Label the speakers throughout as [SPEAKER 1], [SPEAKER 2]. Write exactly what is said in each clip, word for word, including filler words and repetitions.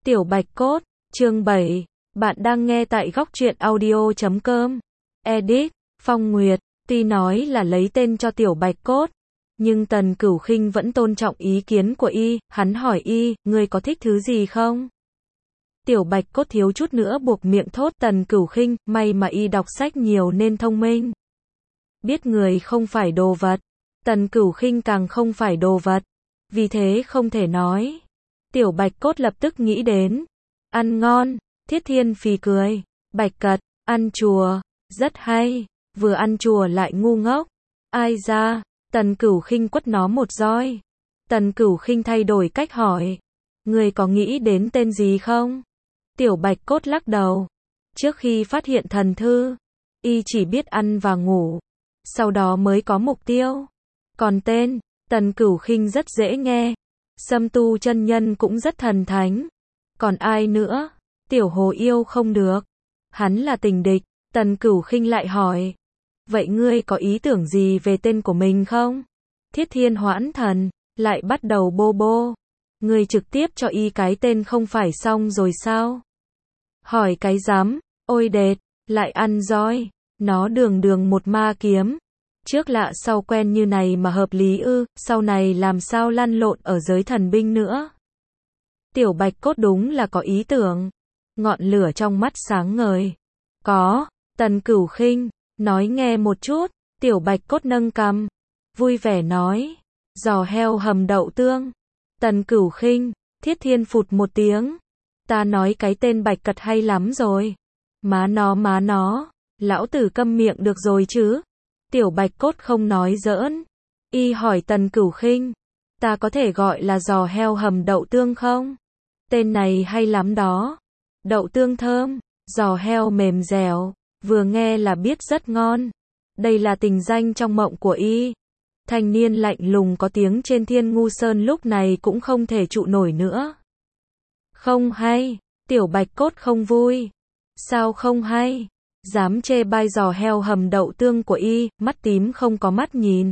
[SPEAKER 1] Tiểu Bạch Cốt, chương bảy, bạn đang nghe tại góc truyện audio chấm com. Edit, Phong Nguyệt, tuy nói là lấy tên cho Tiểu Bạch Cốt, nhưng Tần Cửu Khinh vẫn tôn trọng ý kiến của y, hắn hỏi y, ngươi có thích thứ gì không? Tiểu Bạch Cốt thiếu chút nữa buộc miệng thốt Tần Cửu Khinh, may mà y đọc sách nhiều nên thông minh. Biết người không phải đồ vật, Tần Cửu Khinh càng không phải đồ vật, vì thế không thể nói. Tiểu Bạch Cốt lập tức nghĩ đến, ăn ngon, Thiết Thiên phì cười, Bạch Cật, ăn chùa, rất hay, vừa ăn chùa lại ngu ngốc, ai ra, Tần Cửu Khinh quất nó một roi. Tần Cửu Khinh thay đổi cách hỏi, người có nghĩ đến tên gì không? Tiểu Bạch Cốt lắc đầu, trước khi phát hiện thần thư, y chỉ biết ăn và ngủ, sau đó mới có mục tiêu. Còn tên, Tần Cửu Khinh rất dễ nghe, Sâm Tu chân nhân cũng rất thần thánh. Còn ai nữa? Tiểu Hồ Yêu không được, hắn là tình địch. Tần Cửu Khinh lại hỏi, vậy ngươi có ý tưởng gì về tên của mình không? Thiết Thiên Hoãn Thần lại bắt đầu bô bô, ngươi trực tiếp cho y cái tên không phải xong rồi sao? Hỏi cái rắm, ôi đệt, lại ăn roi, nó đường đường một ma kiếm. Trước lạ sau quen như này mà hợp lý ư, sau này làm sao lăn lộn ở giới thần binh nữa. Tiểu Bạch Cốt đúng là có ý tưởng, ngọn lửa trong mắt sáng ngời. Có, Tần Cửu Khinh, nói nghe một chút. Tiểu Bạch Cốt nâng cằm, vui vẻ nói, giò heo hầm đậu tương. Tần Cửu Khinh, Thiết Thiên phụt một tiếng, ta nói cái tên Bạch Cật hay lắm rồi. Má nó má nó, lão tử câm miệng được rồi chứ. Tiểu Bạch Cốt không nói giỡn. Y hỏi Tần Cửu Khinh, ta có thể gọi là giò heo hầm đậu tương không? Tên này hay lắm đó. Đậu tương thơm, giò heo mềm dẻo, vừa nghe là biết rất ngon. Đây là tình danh trong mộng của y. Thanh niên lạnh lùng có tiếng trên Thiên Ngu Sơn lúc này cũng không thể trụ nổi nữa. Không hay, Tiểu Bạch Cốt không vui. Sao không hay? Dám chê bai giò heo hầm đậu tương của y, mắt tím không có mắt nhìn.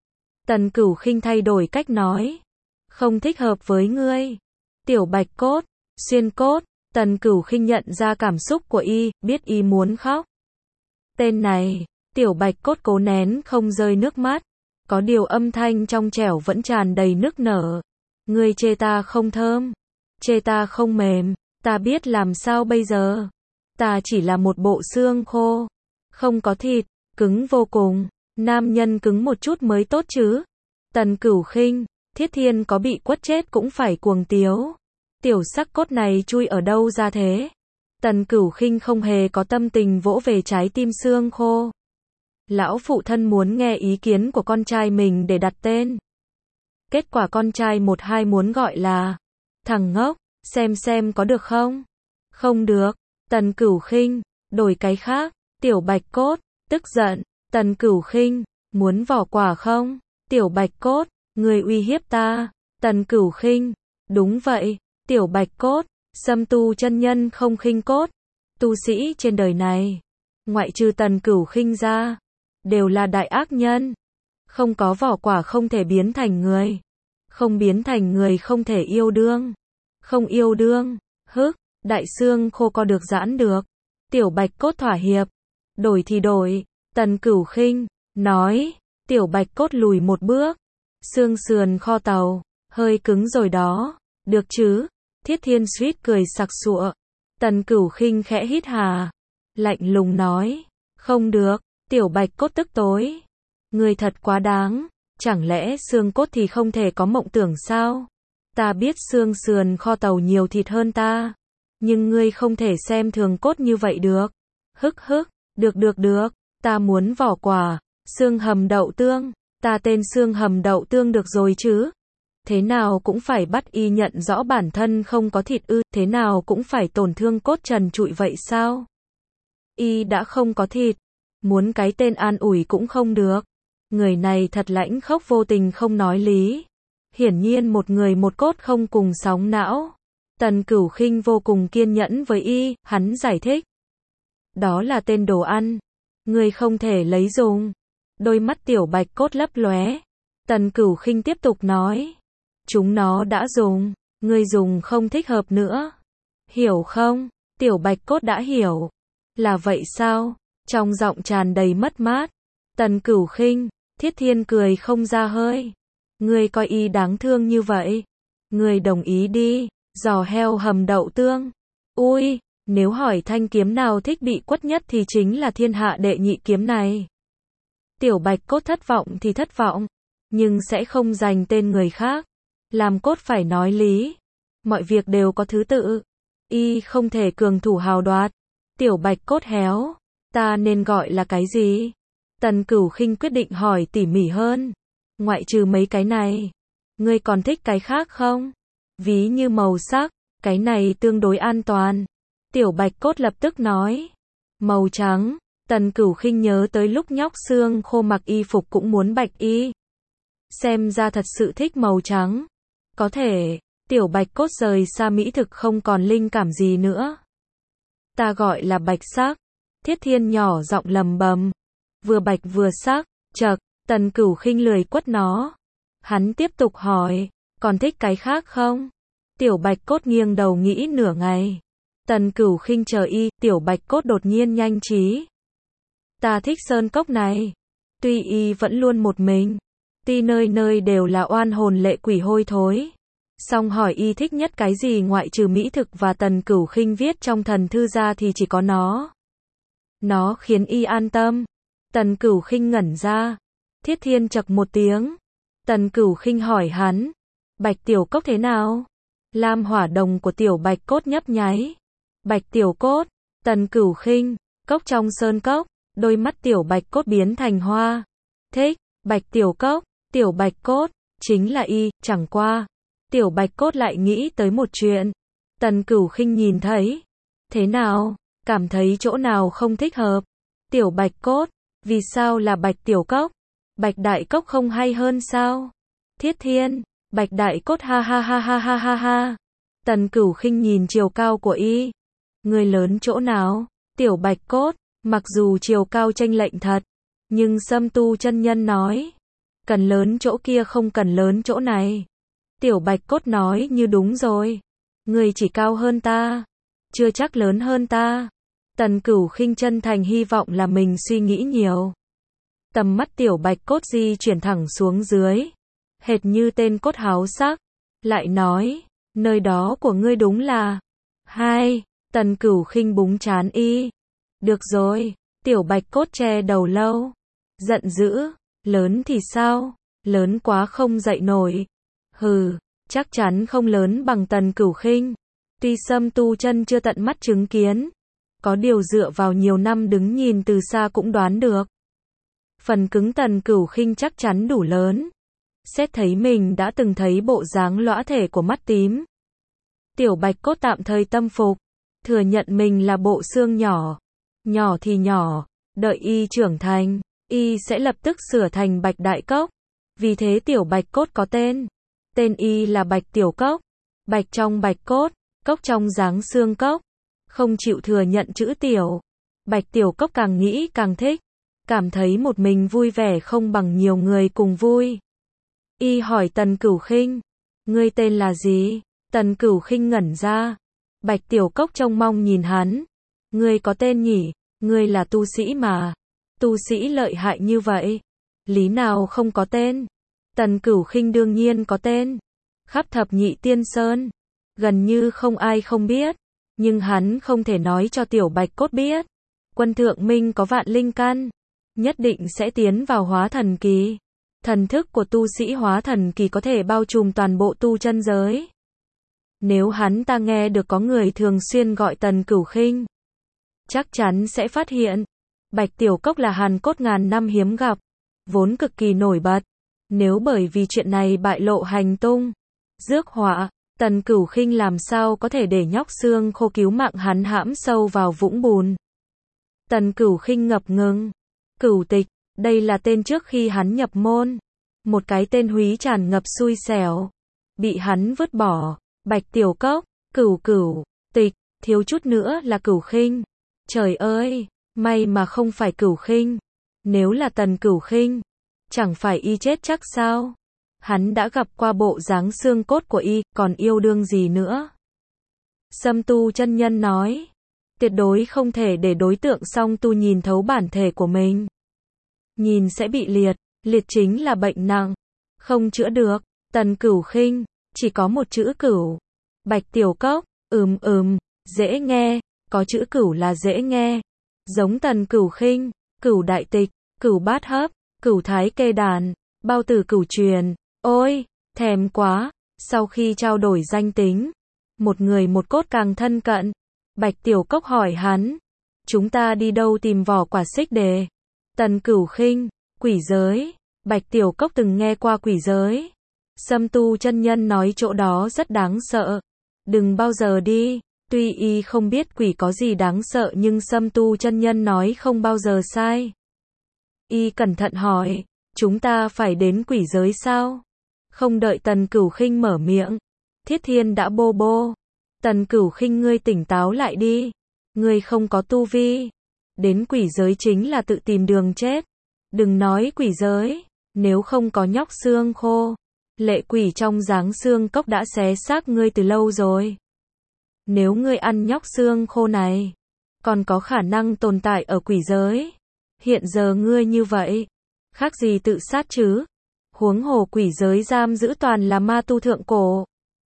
[SPEAKER 1] Tần Cửu Khinh thay đổi cách nói, không thích hợp với ngươi. Tiểu Bạch Cốt, xuyên cốt. Tần Cửu Khinh nhận ra cảm xúc của y, biết y muốn khóc. Tên này, Tiểu Bạch Cốt cố nén không rơi nước mắt, có điều âm thanh trong trẻo vẫn tràn đầy nức nở. Ngươi chê ta không thơm, chê ta không mềm, ta biết làm sao bây giờ. Ta chỉ là một bộ xương khô, không có thịt, cứng vô cùng. Nam nhân cứng một chút mới tốt chứ. Tần Cửu Khinh, Thiết Thiên có bị quất chết cũng phải cuồng tiếu. Tiểu sắc cốt này chui ở đâu ra thế? Tần Cửu Khinh không hề có tâm tình vỗ về trái tim xương khô. Lão phụ thân muốn nghe ý kiến của con trai mình để đặt tên. Kết quả con trai một hai muốn gọi là thằng ngốc, xem xem có được không? Không được. Tần Cửu Khinh, đổi cái khác. Tiểu Bạch Cốt, tức giận. Tần Cửu Khinh, muốn vỏ quả không? Tiểu Bạch Cốt, người uy hiếp ta. Tần Cửu Khinh, đúng vậy. Tiểu Bạch Cốt, Sâm Tu chân nhân không khinh cốt. Tu sĩ trên đời này, ngoại trừ Tần Cửu Khinh ra, đều là đại ác nhân. Không có vỏ quả không thể biến thành người. Không biến thành người không thể yêu đương. Không yêu đương, hức, đại xương khô co được giãn được. Tiểu Bạch Cốt thỏa hiệp. Đổi thì đổi. Tần Cửu Khinh, nói. Tiểu Bạch Cốt lùi một bước. Xương sườn kho tàu, hơi cứng rồi đó. Được chứ? Thiết Thiên suýt cười sặc sụa. Tần Cửu Khinh khẽ hít hà, lạnh lùng nói, không được. Tiểu Bạch Cốt tức tối, ngươi thật quá đáng. Chẳng lẽ xương cốt thì không thể có mộng tưởng sao? Ta biết xương sườn kho tàu nhiều thịt hơn ta, nhưng ngươi không thể xem thường cốt như vậy được. Hức hức, được được được, ta muốn vỏ quả, xương hầm đậu tương. Ta tên xương hầm đậu tương được rồi chứ? Thế nào cũng phải bắt y nhận rõ bản thân không có thịt ư, thế nào cũng phải tổn thương cốt trần trụi vậy sao? Y đã không có thịt, muốn cái tên an ủi cũng không được. Người này thật lãnh khốc vô tình không nói lý. Hiển nhiên một người một cốt không cùng sóng não. Tần Cửu Khinh vô cùng kiên nhẫn với y, hắn giải thích. Đó là tên đồ ăn, người không thể lấy dùng. Đôi mắt Tiểu Bạch Cốt lấp lóe. Tần Cửu Khinh tiếp tục nói. Chúng nó đã dùng, ngươi dùng không thích hợp nữa. Hiểu không? Tiểu bạch cốt đã hiểu. Là vậy sao? Trong giọng tràn đầy mất mát. Tần Cửu Khinh, Thiết Thiên cười không ra hơi. Ngươi coi y đáng thương như vậy. Ngươi đồng ý đi, giò heo hầm đậu tương. Ui, nếu hỏi thanh kiếm nào thích bị quất nhất thì chính là thiên hạ đệ nhị kiếm này. Tiểu bạch cốt thất vọng thì thất vọng, nhưng sẽ không giành tên người khác. Làm cốt phải nói lý. Mọi việc đều có thứ tự. Y không thể cường thủ hào đoạt. Tiểu bạch cốt héo. Ta nên gọi là cái gì? Tần Cửu Khinh quyết định hỏi tỉ mỉ hơn. Ngoại trừ mấy cái này, ngươi còn thích cái khác không? Ví như màu sắc, cái này tương đối an toàn. Tiểu bạch cốt lập tức nói. Màu trắng. Tần Cửu Khinh nhớ tới lúc nhóc xương khô mặc y phục cũng muốn bạch y. Xem ra thật sự thích màu trắng. Có thể, tiểu bạch cốt rời xa mỹ thực không còn linh cảm gì nữa. Ta gọi là bạch sắc. Thiết Thiên nhỏ giọng lầm bầm. Vừa bạch vừa sắc, chậc, Tần Cửu Khinh lười quất nó. Hắn tiếp tục hỏi, còn thích cái khác không? Tiểu bạch cốt nghiêng đầu nghĩ nửa ngày. Tần Cửu Khinh chờ y, tiểu bạch cốt đột nhiên nhanh trí. Ta thích sơn cốc này. Tuy y vẫn luôn một mình, tuy nơi nơi đều là oan hồn lệ quỷ hôi thối. Song hỏi y thích nhất cái gì ngoại trừ mỹ thực và Tần Cửu Khinh viết trong thần thư ra thì chỉ có nó. Nó khiến y an tâm. Tần Cửu Khinh ngẩn ra. Thiết Thiên chậc một tiếng. Tần Cửu Khinh hỏi hắn. Bạch tiểu cốc thế nào? Lam hỏa đồng của tiểu bạch cốt nhấp nháy. Bạch tiểu cốt. Tần Cửu Khinh. Cốc trong sơn cốc. Đôi mắt tiểu bạch cốt biến thành hoa. Thích. Bạch tiểu cốc. Tiểu bạch cốt. Chính là y. Chẳng qua. Tiểu bạch cốt lại nghĩ tới một chuyện. Tần Cửu Khinh nhìn thấy. Thế nào? Cảm thấy chỗ nào không thích hợp? Tiểu bạch cốt. Vì sao là bạch tiểu cốc? Bạch đại cốc không hay hơn sao? Thiết Thiên. Bạch đại cốt ha ha ha ha ha ha ha. Tần Cửu Khinh nhìn chiều cao của y. Người lớn chỗ nào? Tiểu bạch cốt. Mặc dù chiều cao chênh lệch thật, nhưng Sâm Tu chân nhân nói, cần lớn chỗ kia không cần lớn chỗ này. Tiểu bạch cốt nói như đúng rồi. Người chỉ cao hơn ta, chưa chắc lớn hơn ta. Tần Cửu Khinh chân thành hy vọng là mình suy nghĩ nhiều. Tầm mắt tiểu bạch cốt di chuyển thẳng xuống dưới, hệt như tên cốt háo sắc. Lại nói, nơi đó của ngươi đúng là hai. Tần Cửu Khinh búng trán y. Được rồi, tiểu bạch cốt che đầu lâu. Giận dữ, lớn thì sao? Lớn quá không dậy nổi. Hừ, chắc chắn không lớn bằng Tần Cửu Khinh. Tuy Sâm Tu chân chưa tận mắt chứng kiến, có điều dựa vào nhiều năm đứng nhìn từ xa cũng đoán được. Phần cứng Tần Cửu Khinh chắc chắn đủ lớn. Xét thấy mình đã từng thấy bộ dáng lõa thể của mắt tím. Tiểu bạch cốt tạm thời tâm phục, thừa nhận mình là bộ xương nhỏ. Nhỏ thì nhỏ, đợi y trưởng thành, y sẽ lập tức sửa thành bạch đại cốc. Vì thế tiểu bạch cốt có tên. Tên y là bạch tiểu cốc. Bạch trong bạch cốt, cốc trong dáng xương cốc. Không chịu thừa nhận chữ tiểu. Bạch tiểu cốc càng nghĩ càng thích. Cảm thấy một mình vui vẻ không bằng nhiều người cùng vui. Y hỏi Tần Cửu Khinh. Ngươi tên là gì? Tần Cửu Khinh ngẩn ra. Bạch tiểu cốc trông mong nhìn hắn. Ngươi có tên nhỉ? Ngươi là tu sĩ mà. Tu sĩ lợi hại như vậy, lý nào không có tên? Tần Cửu Khinh đương nhiên có tên. Khắp thập nhị tiên sơn, gần như không ai không biết. Nhưng hắn không thể nói cho tiểu bạch cốt biết. Quân thượng minh có vạn linh căn, nhất định sẽ tiến vào hóa thần kỳ. Thần thức của tu sĩ hóa thần kỳ có thể bao trùm toàn bộ tu chân giới. Nếu hắn ta nghe được có người thường xuyên gọi Tần Cửu Khinh, chắc chắn sẽ phát hiện, bạch tiểu cốc là hàn cốt ngàn năm hiếm gặp, vốn cực kỳ nổi bật. Nếu bởi vì chuyện này bại lộ hành tung, rước họa, Tần Cửu Khinh làm sao có thể để nhóc xương khô cứu mạng hắn hãm sâu vào vũng bùn. Tần Cửu Khinh ngập ngừng. Cửu Tịch, đây là tên trước khi hắn nhập môn. Một cái tên húy tràn ngập xui xẻo, bị hắn vứt bỏ. Bạch tiểu cốc, Cửu Cửu Tịch, thiếu chút nữa là Cửu Khinh. Trời ơi, may mà không phải Cửu Khinh. Nếu là Tần Cửu Khinh, chẳng phải y chết chắc sao? Hắn đã gặp qua bộ dáng xương cốt của y, còn yêu đương gì nữa? Sâm Tu chân nhân nói, tuyệt đối không thể để đối tượng song tu nhìn thấu bản thể của mình. Nhìn sẽ bị liệt, liệt chính là bệnh nặng, không chữa được. Tần Cửu Khinh, chỉ có một chữ cửu. Bạch Tiểu Cốc, ừm ừm, dễ nghe, có chữ cửu là dễ nghe. Giống Tần Cửu Khinh, Cửu Đại Tịch, Cửu Bát Hấp, Cửu Thái Kê Đàn, Bao Tử Cửu Truyền, ôi, thèm quá. Sau khi trao đổi danh tính, một người một cốt càng thân cận, Bạch Tiểu Cốc hỏi hắn, chúng ta đi đâu tìm vỏ quả xích đề? Tần Cửu Khinh, quỷ giới. Bạch Tiểu Cốc từng nghe qua quỷ giới. Sâm Tu chân nhân nói chỗ đó rất đáng sợ, đừng bao giờ đi. Tuy y không biết quỷ có gì đáng sợ nhưng Sâm Tu chân nhân nói không bao giờ sai. Y cẩn thận hỏi, chúng ta phải đến quỷ giới sao? Không đợi Tần Cửu Khinh mở miệng, Thiết Thiên đã bô bô. Tần Cửu Khinh, ngươi tỉnh táo lại đi. Ngươi không có tu vi. Đến quỷ giới chính là tự tìm đường chết. Đừng nói quỷ giới, nếu không có nhóc xương khô, lệ quỷ trong giáng xương cốc đã xé xác ngươi từ lâu rồi. Nếu ngươi ăn nhóc xương khô này, còn có khả năng tồn tại ở quỷ giới. Hiện giờ ngươi như vậy, khác gì tự sát chứ? Huống hồ quỷ giới giam giữ toàn là ma tu thượng cổ.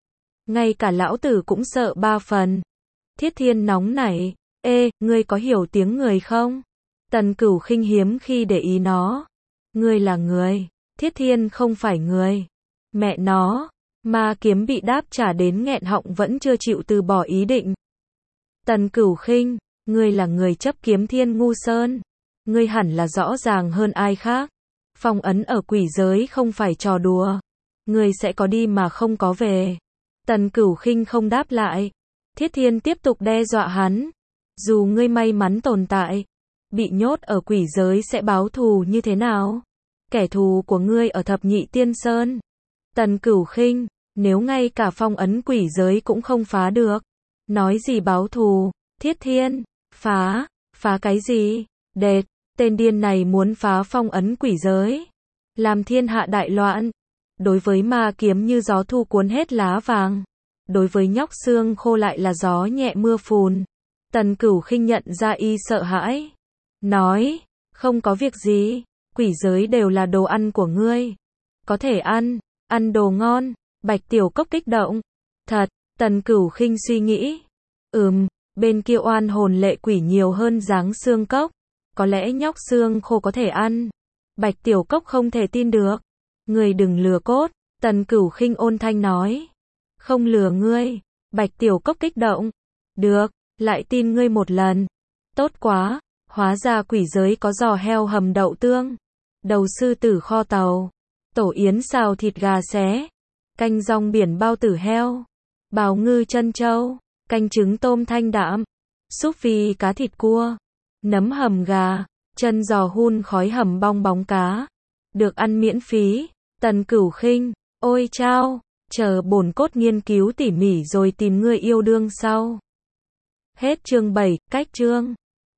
[SPEAKER 1] Ngay cả lão tử cũng sợ ba phần. Thiết Thiên nóng nảy, ê, ngươi có hiểu tiếng người không? Tần Cửu Khinh hiếm khi để ý nó. Ngươi là người, Thiết Thiên không phải người. Mẹ nó, ma kiếm bị đáp trả đến nghẹn họng vẫn chưa chịu từ bỏ ý định. Tần Cửu Khinh, ngươi là người chấp kiếm Thiên Ngu Sơn. Ngươi hẳn là rõ ràng hơn ai khác. Phong ấn ở quỷ giới không phải trò đùa. Ngươi sẽ có đi mà không có về. Tần Cửu Khinh không đáp lại. Thiết Thiên tiếp tục đe dọa hắn. Dù ngươi may mắn tồn tại, bị nhốt ở quỷ giới sẽ báo thù như thế nào? Kẻ thù của ngươi ở Thập Nhị Tiên Sơn. Tần Cửu Khinh, nếu ngay cả phong ấn quỷ giới cũng không phá được, nói gì báo thù? Thiết Thiên, phá, phá cái gì? Đệt, tên điên này muốn phá phong ấn quỷ giới, làm thiên hạ đại loạn. Đối với ma kiếm như gió thu cuốn hết lá vàng, đối với nhóc xương khô lại là gió nhẹ mưa phùn. Tần Cửu Khinh nhận ra y sợ hãi, nói, không có việc gì, quỷ giới đều là đồ ăn của ngươi, có thể ăn, ăn đồ ngon. Bạch Tiểu Cốc kích động, thật. Tần Cửu Khinh suy nghĩ, ừm, bên kia oan hồn lệ quỷ nhiều hơn giáng xương cốc, có lẽ nhóc xương khô có thể ăn. Bạch Tiểu Cốc không thể tin được, ngươi đừng lừa cốt. Tần Cửu Khinh ôn thanh nói, không lừa ngươi. Bạch Tiểu Cốc kích động, được, lại tin ngươi một lần. Tốt quá, hóa ra quỷ giới có giò heo hầm đậu tương, đầu sư tử kho tàu, tổ yến xào thịt gà xé, canh rong biển bao tử heo, bào ngư chân trâu, canh trứng tôm thanh đạm, súp phi cá thịt cua, nấm hầm gà, chân giò hun khói hầm bong bóng cá, được ăn miễn phí. Tần Cửu Khinh, ôi chao, chờ bổn cốt nghiên cứu tỉ mỉ rồi tìm ngươi yêu đương sau. Hết chương bảy, cách chương.